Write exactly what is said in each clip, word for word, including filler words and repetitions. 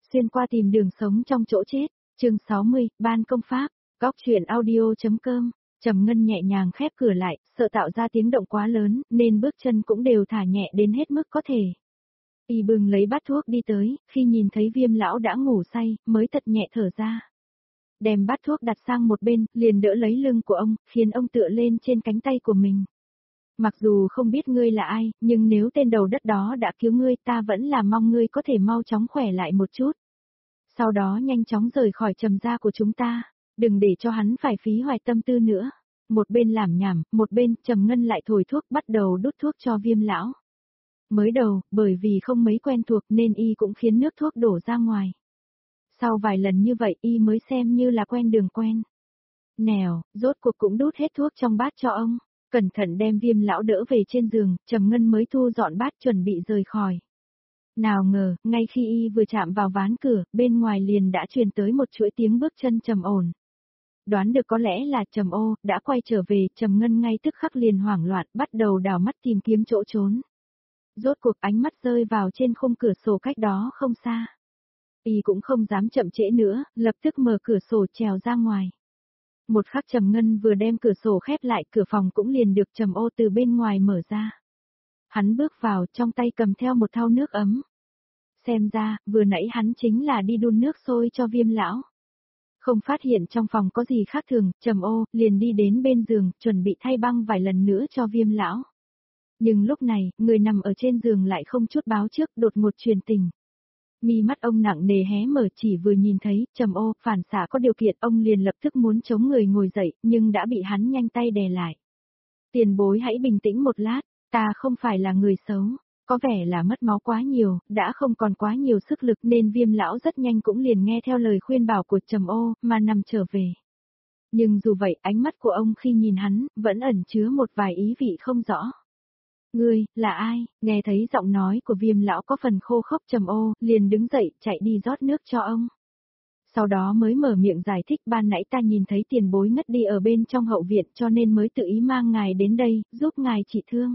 Xuyên qua tìm đường sống trong chỗ chết, chương sáu mươi, Ban công pháp, góc truyện audio.com. Trầm Ngân nhẹ nhàng khép cửa lại, sợ tạo ra tiếng động quá lớn, nên bước chân cũng đều thả nhẹ đến hết mức có thể. Y bừng lấy bát thuốc đi tới, khi nhìn thấy Viêm lão đã ngủ say, mới thật nhẹ thở ra. Đem bát thuốc đặt sang một bên, liền đỡ lấy lưng của ông, khiến ông tựa lên trên cánh tay của mình. Mặc dù không biết ngươi là ai, nhưng nếu tên đầu đất đó đã cứu ngươi, ta vẫn là mong ngươi có thể mau chóng khỏe lại một chút. Sau đó nhanh chóng rời khỏi Trầm gia của chúng ta, đừng để cho hắn phải phí hoài tâm tư nữa. Một bên làm nhảm, một bên Trầm Ngân lại thổi thuốc, bắt đầu đút thuốc cho Viêm lão. Mới đầu, bởi vì không mấy quen thuộc nên y cũng khiến nước thuốc đổ ra ngoài. Sau vài lần như vậy y mới xem như là quen đường quen. Nèo, rốt cuộc cũng đút hết thuốc trong bát cho ông. Cẩn thận đem Viêm lão đỡ về trên giường, Trầm Ngân mới thu dọn bát chuẩn bị rời khỏi. Nào ngờ, ngay khi y vừa chạm vào ván cửa, bên ngoài liền đã truyền tới một chuỗi tiếng bước chân trầm ổn. Đoán được có lẽ là Trầm Ô đã quay trở về, Trầm Ngân ngay tức khắc liền hoảng loạn, bắt đầu đào mắt tìm kiếm chỗ trốn. Rốt cuộc ánh mắt rơi vào trên khung cửa sổ cách đó không xa. Y cũng không dám chậm trễ nữa, lập tức mở cửa sổ trèo ra ngoài. Một khắc Trầm Ngân vừa đem cửa sổ khép lại, cửa phòng cũng liền được Trầm Ô từ bên ngoài mở ra. Hắn bước vào, trong tay cầm theo một thau nước ấm. Xem ra, vừa nãy hắn chính là đi đun nước sôi cho Viêm lão. Không phát hiện trong phòng có gì khác thường, Trầm Ô liền đi đến bên giường, chuẩn bị thay băng vài lần nữa cho Viêm lão. Nhưng lúc này, người nằm ở trên giường lại không chút báo trước, đột ngột truyền tình. Mi mắt ông nặng nề hé mở, chỉ vừa nhìn thấy Trầm Ô phản xạ có điều kiện, ông liền lập tức muốn chống người ngồi dậy, nhưng đã bị hắn nhanh tay đè lại. Tiền bối hãy bình tĩnh một lát, ta không phải là người xấu, có vẻ là mất máu quá nhiều, đã không còn quá nhiều sức lực nên Viêm lão rất nhanh cũng liền nghe theo lời khuyên bảo của Trầm Ô mà nằm trở về. Nhưng dù vậy, ánh mắt của ông khi nhìn hắn vẫn ẩn chứa một vài ý vị không rõ. Ngươi, là ai? Nghe thấy giọng nói của Viêm lão có phần khô khốc, Trầm Ô liền đứng dậy, chạy đi rót nước cho ông. Sau đó mới mở miệng giải thích, ban nãy ta nhìn thấy tiền bối ngất đi ở bên trong hậu viện cho nên mới tự ý mang ngài đến đây, giúp ngài trị thương.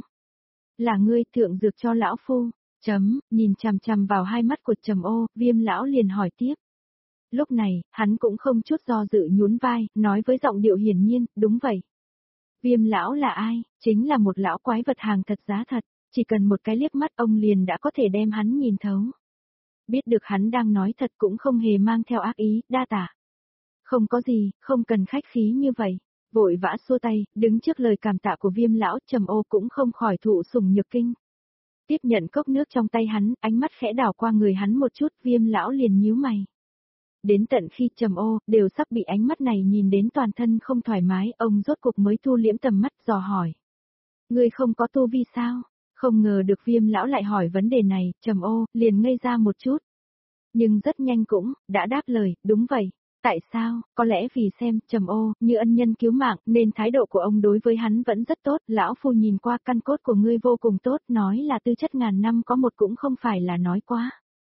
Là ngươi thượng dược cho lão phu? Chấm, nhìn chằm chằm vào hai mắt của Trầm Ô, Viêm lão liền hỏi tiếp. Lúc này, hắn cũng không chút do dự nhún vai, nói với giọng điệu hiển nhiên, đúng vậy. Viêm lão là ai? Chính là một lão quái vật hàng thật giá thật, chỉ cần một cái liếc mắt ông liền đã có thể đem hắn nhìn thấu. Biết được hắn đang nói thật cũng không hề mang theo ác ý, đa tạ. Không có gì, không cần khách khí như vậy. Vội vã xua tay, đứng trước lời cảm tạ của Viêm lão, Trầm Ô cũng không khỏi thụ sủng nhược kinh. Tiếp nhận cốc nước trong tay hắn, ánh mắt khẽ đảo qua người hắn một chút, Viêm lão liền nhíu mày. Đến tận khi Trầm Ô đều sắp bị ánh mắt này nhìn đến toàn thân không thoải mái, ông rốt cuộc mới thu liễm tầm mắt dò hỏi. Ngươi không có tu vi sao? Không ngờ được Viêm lão lại hỏi vấn đề này, Trầm Ô liền ngây ra một chút. Nhưng rất nhanh cũng đã đáp lời, đúng vậy. Tại sao? Có lẽ vì xem Trầm Ô như ân nhân cứu mạng nên thái độ của ông đối với hắn vẫn rất tốt. Lão phu nhìn qua căn cốt của ngươi vô cùng tốt, nói là tư chất ngàn năm có một cũng không phải là nói quá.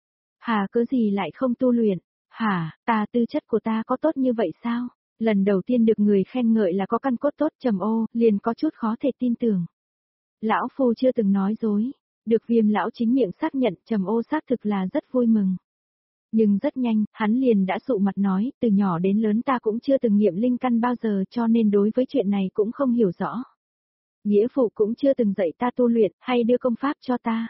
Hà cớ gì lại không tu luyện? Hả, ta tư chất của ta có tốt như vậy sao? Lần đầu tiên được người khen ngợi là có căn cốt tốt, Trầm Ô liền có chút khó thể tin tưởng. Lão phu chưa từng nói dối, được Viêm lão chính miệng xác nhận, Trầm Ô xác thực là rất vui mừng. Nhưng rất nhanh, hắn liền đã sụ mặt nói, từ nhỏ đến lớn ta cũng chưa từng nghiệm linh căn bao giờ cho nên đối với chuyện này cũng không hiểu rõ. Nghĩa phụ cũng chưa từng dạy ta tu luyện hay đưa công pháp cho ta.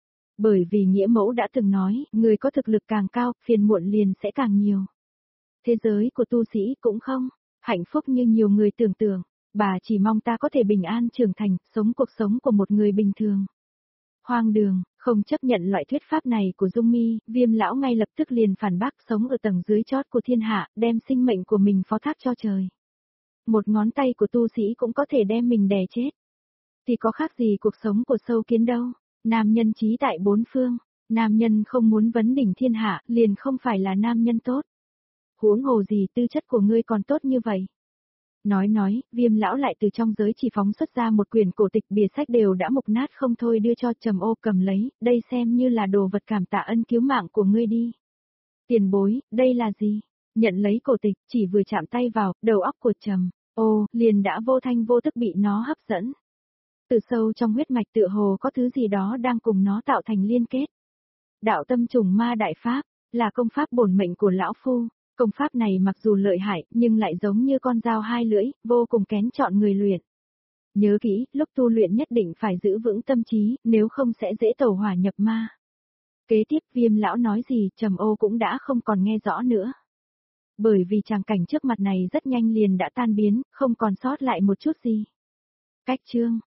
Bởi vì nghĩa mẫu đã từng nói, người có thực lực càng cao, phiền muộn liền sẽ càng nhiều. Thế giới của tu sĩ cũng không hạnh phúc như nhiều người tưởng tượng, bà chỉ mong ta có thể bình an trưởng thành, sống cuộc sống của một người bình thường. Hoang đường, không chấp nhận loại thuyết pháp này của Dung Mi, Viêm lão ngay lập tức liền phản bác, sống ở tầng dưới chót của thiên hạ, đem sinh mệnh của mình phó thác cho trời. Một ngón tay của tu sĩ cũng có thể đem mình đè chết. Thì có khác gì cuộc sống của sâu kiến đâu. Nam nhân trí tại bốn phương, nam nhân không muốn vấn đỉnh thiên hạ, liền không phải là nam nhân tốt. Huống hồ gì tư chất của ngươi còn tốt như vậy. Nói nói, Viêm lão lại từ trong giới chỉ phóng xuất ra một quyển cổ tịch, bìa sách đều đã mục nát không thôi, đưa cho Trầm Ô cầm lấy, đây xem như là đồ vật cảm tạ ân cứu mạng của ngươi đi. Tiền bối, đây là gì? Nhận lấy cổ tịch, chỉ vừa chạm tay vào, đầu óc của Trầm Ô liền đã vô thanh vô tức bị nó hấp dẫn. Từ sâu trong huyết mạch tựa hồ có thứ gì đó đang cùng nó tạo thành liên kết. Đạo tâm trùng ma đại pháp, là công pháp bổn mệnh của lão phu, công pháp này mặc dù lợi hại, nhưng lại giống như con dao hai lưỡi, vô cùng kén chọn người luyện. Nhớ kỹ, lúc tu luyện nhất định phải giữ vững tâm trí, nếu không sẽ dễ tẩu hỏa nhập ma. Kế tiếp Viêm lão nói gì, Trầm Ô cũng đã không còn nghe rõ nữa. Bởi vì tràng cảnh trước mặt này rất nhanh liền đã tan biến, không còn sót lại một chút gì. Cách chương